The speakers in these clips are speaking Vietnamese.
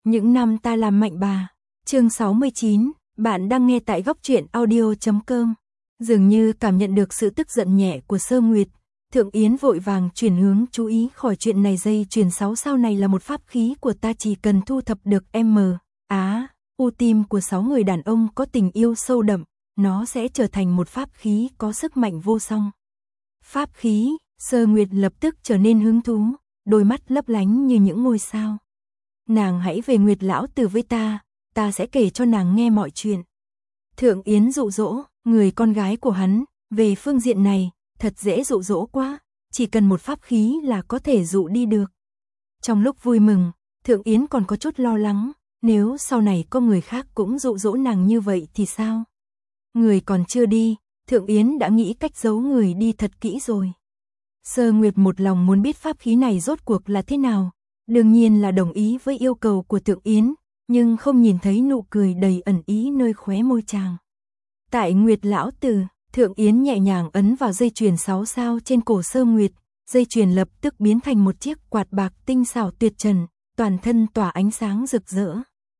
Những năm ta làm mạnh bà. Chương 69, bạn đang nghe tại góc truyện audio.com. Dường như cảm nhận được sự tức giận nhẹ của Sơ Nguyệt, Thượng Yến vội vàng chuyển hướng chú ý khỏi chuyện này. Dây chuyền 6 sao này là một pháp khí của ta, chỉ cần thu thập được u tim của 6 người đàn ông có tình yêu sâu đậm, nó sẽ trở thành một pháp khí có sức mạnh vô song. Pháp khí, Sơ Nguyệt lập tức trở nên hứng thú, đôi mắt lấp lánh như những ngôi sao. Nàng hãy về Nguyệt lão tử với ta sẽ kể cho nàng nghe mọi chuyện. Thượng Yến dụ dỗ, người con gái của hắn, về phương diện này, thật dễ dụ dỗ quá, chỉ cần một pháp khí là có thể dụ đi được. Trong lúc vui mừng, Thượng Yến còn có chút lo lắng, nếu sau này có người khác cũng dụ dỗ nàng như vậy thì sao? Người còn chưa đi, Thượng Yến đã nghĩ cách giấu người đi thật kỹ rồi. Sơ Nguyệt một lòng muốn biết pháp khí này rốt cuộc là thế nào, đương nhiên là đồng ý với yêu cầu của Thượng Yến, nhưng không nhìn thấy nụ cười đầy ẩn ý nơi khóe môi chàng. Tại Nguyệt lão tử, Thượng Yến nhẹ nhàng ấn vào dây chuyền 6 sao trên cổ Sơ Nguyệt, dây chuyền lập tức biến thành một chiếc quạt bạc tinh xảo tuyệt trần, toàn thân tỏa ánh sáng rực rỡ.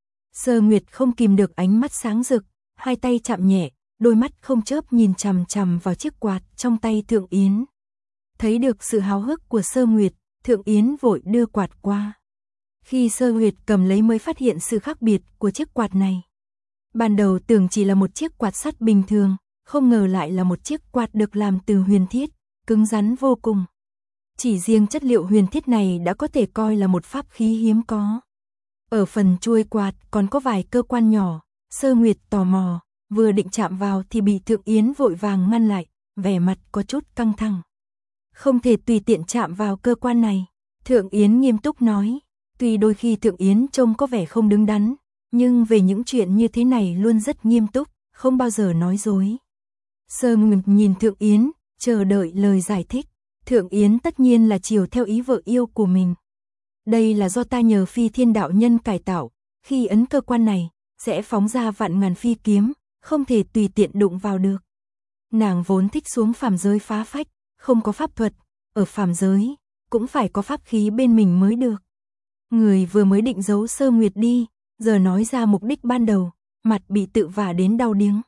Sơ Nguyệt không kìm được ánh mắt sáng rực, hai tay chạm nhẹ, đôi mắt không chớp nhìn chằm chằm vào chiếc quạt trong tay Thượng Yến. Thấy được sự háo hức của Sơ Nguyệt, Thượng Yến vội đưa quạt qua. Khi Sơ Nguyệt cầm lấy mới phát hiện sự khác biệt của chiếc quạt này. Ban đầu tưởng chỉ là một chiếc quạt sắt bình thường, không ngờ lại là một chiếc quạt được làm từ huyền thiết, cứng rắn vô cùng. Chỉ riêng chất liệu huyền thiết này đã có thể coi là một pháp khí hiếm có. Ở phần chuôi quạt còn có vài cơ quan nhỏ, Sơ Nguyệt tò mò, vừa định chạm vào thì bị Thượng Yến vội vàng ngăn lại, vẻ mặt có chút căng thẳng. Không thể tùy tiện chạm vào cơ quan này, Thượng Yến nghiêm túc nói. Tuy đôi khi Thượng Yến trông có vẻ không đứng đắn, nhưng về những chuyện như thế này luôn rất nghiêm túc, không bao giờ nói dối. Sơ Nguyệt nhìn Thượng Yến, chờ đợi lời giải thích. Thượng Yến tất nhiên là chiều theo ý vợ yêu của mình. Đây là do ta nhờ Phi Thiên đạo nhân cải tạo, khi ấn cơ quan này, sẽ phóng ra vạn ngàn phi kiếm, không thể tùy tiện đụng vào được. Nàng vốn thích xuống phàm giới phá phách, không có pháp thuật, ở phàm giới, cũng phải có pháp khí bên mình mới được. Người vừa mới định giấu Sơ Nguyệt đi, giờ nói ra mục đích ban đầu, mặt bị tự vả đến đau điếng.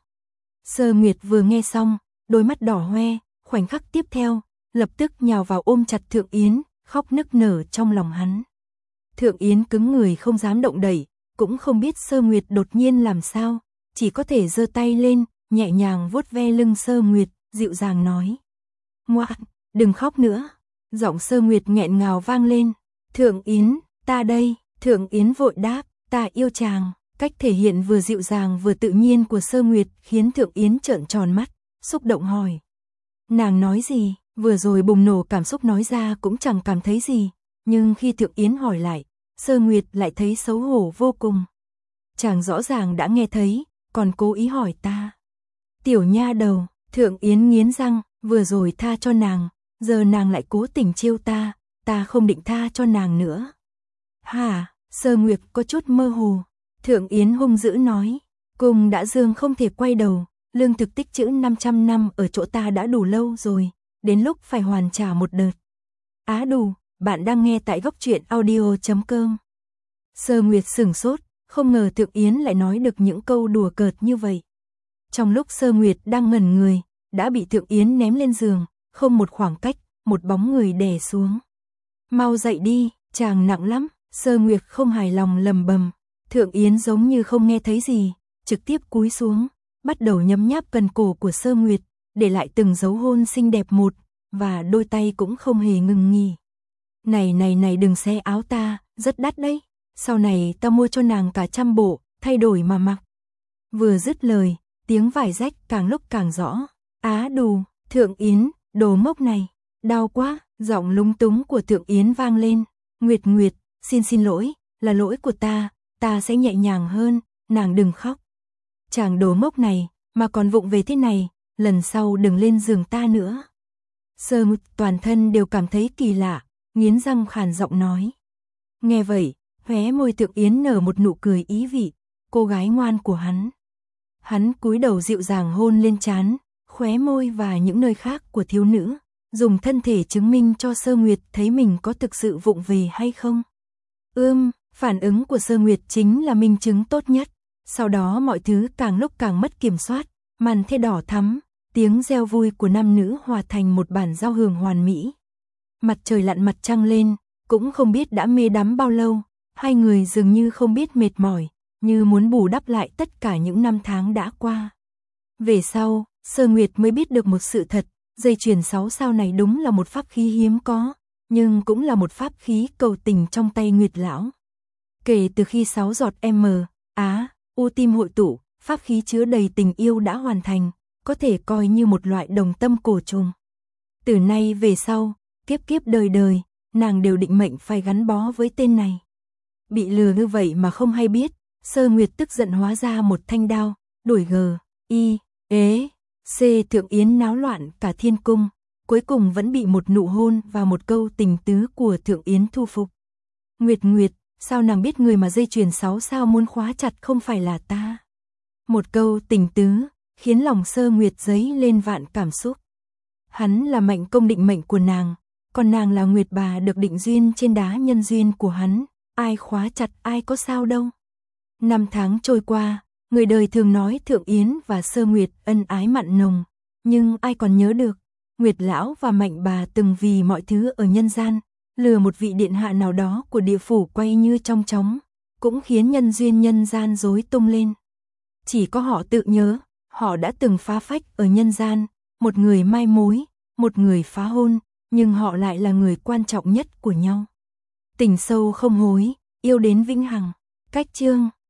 Sơ Nguyệt vừa nghe xong, đôi mắt đỏ hoe, khoảnh khắc tiếp theo, lập tức nhào vào ôm chặt Thượng Yến, khóc nức nở trong lòng hắn. Thượng Yến cứng người không dám động đậy, cũng không biết Sơ Nguyệt đột nhiên làm sao, chỉ có thể giơ tay lên, nhẹ nhàng vuốt ve lưng Sơ Nguyệt, dịu dàng nói. Ngoan, đừng khóc nữa. Giọng Sơ Nguyệt nghẹn ngào vang lên. Thượng Yến, ta đây. Thượng Yến vội đáp, ta yêu chàng. Cách thể hiện vừa dịu dàng vừa tự nhiên của Sơ Nguyệt khiến Thượng Yến trợn tròn mắt, xúc động hỏi. Nàng nói gì? Vừa rồi bùng nổ cảm xúc nói ra cũng chẳng cảm thấy gì, nhưng khi Thượng Yến hỏi lại, Sơ Nguyệt lại thấy xấu hổ vô cùng. Chàng rõ ràng đã nghe thấy, còn cố ý hỏi ta. Tiểu nha đầu, Thượng Yến nghiến răng, vừa rồi tha cho nàng, giờ nàng lại cố tình trêu ta không định tha cho nàng nữa. Hả? Sơ Nguyệt có chút mơ hồ. Thượng Yến hung dữ nói, cùng đã dương không thể quay đầu, lương thực tích trữ 500 năm ở chỗ ta đã đủ lâu rồi, đến lúc phải hoàn trả một đợt. Á đủ, bạn đang nghe tại góc truyện audio.com. Sơ Nguyệt sửng sốt, không ngờ Thượng Yến lại nói được những câu đùa cợt như vậy. Trong lúc Sơ Nguyệt đang ngẩn người, đã bị Thượng Yến ném lên giường, không một khoảng cách, một bóng người đè xuống. Mau dậy đi, chàng nặng lắm. Sơ Nguyệt không hài lòng lầm bầm. Thượng Yến giống như không nghe thấy gì, trực tiếp cúi xuống, bắt đầu nhấm nháp cần cổ của Sơ Nguyệt, để lại từng dấu hôn xinh đẹp một, và đôi tay cũng không hề ngừng nghỉ. Này đừng xé áo ta, rất đắt đấy, sau này ta mua cho nàng cả 100 bộ, thay đổi mà mặc. Vừa dứt lời, tiếng vải rách càng lúc càng rõ. Á đù, Thượng Yến, đồ ngốc này, đau quá, giọng lúng túng của Thượng Yến vang lên. Nguyệt, xin lỗi, là lỗi của ta sẽ nhẹ nhàng hơn, nàng đừng khóc. Chàng đồ ngốc này, mà còn vụng về thế này, lần sau đừng lên giường ta nữa. Sơ Nguyệt toàn thân đều cảm thấy kỳ lạ, nghiến răng khàn giọng nói. Nghe vậy, khóe môi Thượng Yến nở một nụ cười ý vị, cô gái ngoan của hắn. Hắn cúi đầu dịu dàng hôn lên trán, khóe môi và những nơi khác của thiếu nữ, dùng thân thể chứng minh cho Sơ Nguyệt thấy mình có thực sự vụng về hay không. Phản ứng của Sơ Nguyệt chính là minh chứng tốt nhất. Sau đó mọi thứ càng lúc càng mất kiểm soát, màn thê đỏ thắm, tiếng reo vui của nam nữ hòa thành một bản giao hưởng hoàn mỹ. Mặt trời lặn mặt trăng lên, cũng không biết đã mê đắm bao lâu, hai người dường như không biết mệt mỏi, như muốn bù đắp lại tất cả những năm tháng đã qua. Về sau, Sơ Nguyệt mới biết được một sự thật, dây chuyền 6 sao này đúng là một pháp khí hiếm có, nhưng cũng là một pháp khí cầu tình trong tay Nguyệt lão. Kể từ khi 6 giọt U tim hội tụ, pháp khí chứa đầy tình yêu đã hoàn thành, có thể coi như một loại đồng tâm cổ trùng. Từ nay về sau, kiếp kiếp đời đời, nàng đều định mệnh phải gắn bó với tên này. Bị lừa như vậy mà không hay biết, Sơ Nguyệt tức giận hóa ra một thanh đao, đuổi Thượng Yến náo loạn cả thiên cung, cuối cùng vẫn bị một nụ hôn và một câu tình tứ của Thượng Yến thu phục. Nguyệt Nguyệt, sao nàng biết người mà dây chuyền 6 sao muốn khóa chặt không phải là ta? Một câu tình tứ, khiến lòng Sơ Nguyệt dấy lên vạn cảm xúc. Hắn là mệnh công định mệnh của nàng, còn nàng là Nguyệt bà được định duyên trên đá nhân duyên của hắn, ai khóa chặt ai có sao đâu. Năm tháng trôi qua, người đời thường nói Thượng Yến và Sơ Nguyệt ân ái mặn nồng, nhưng ai còn nhớ được, Nguyệt lão và Mạnh bà từng vì mọi thứ ở nhân gian, lừa một vị điện hạ nào đó của địa phủ quay như trong chóng, cũng khiến nhân duyên nhân gian rối tung lên. Chỉ có họ tự nhớ, họ đã từng phá phách ở nhân gian, một người mai mối, một người phá hôn, nhưng họ lại là người quan trọng nhất của nhau. Tình sâu không hối, yêu đến vĩnh hằng. Cách chương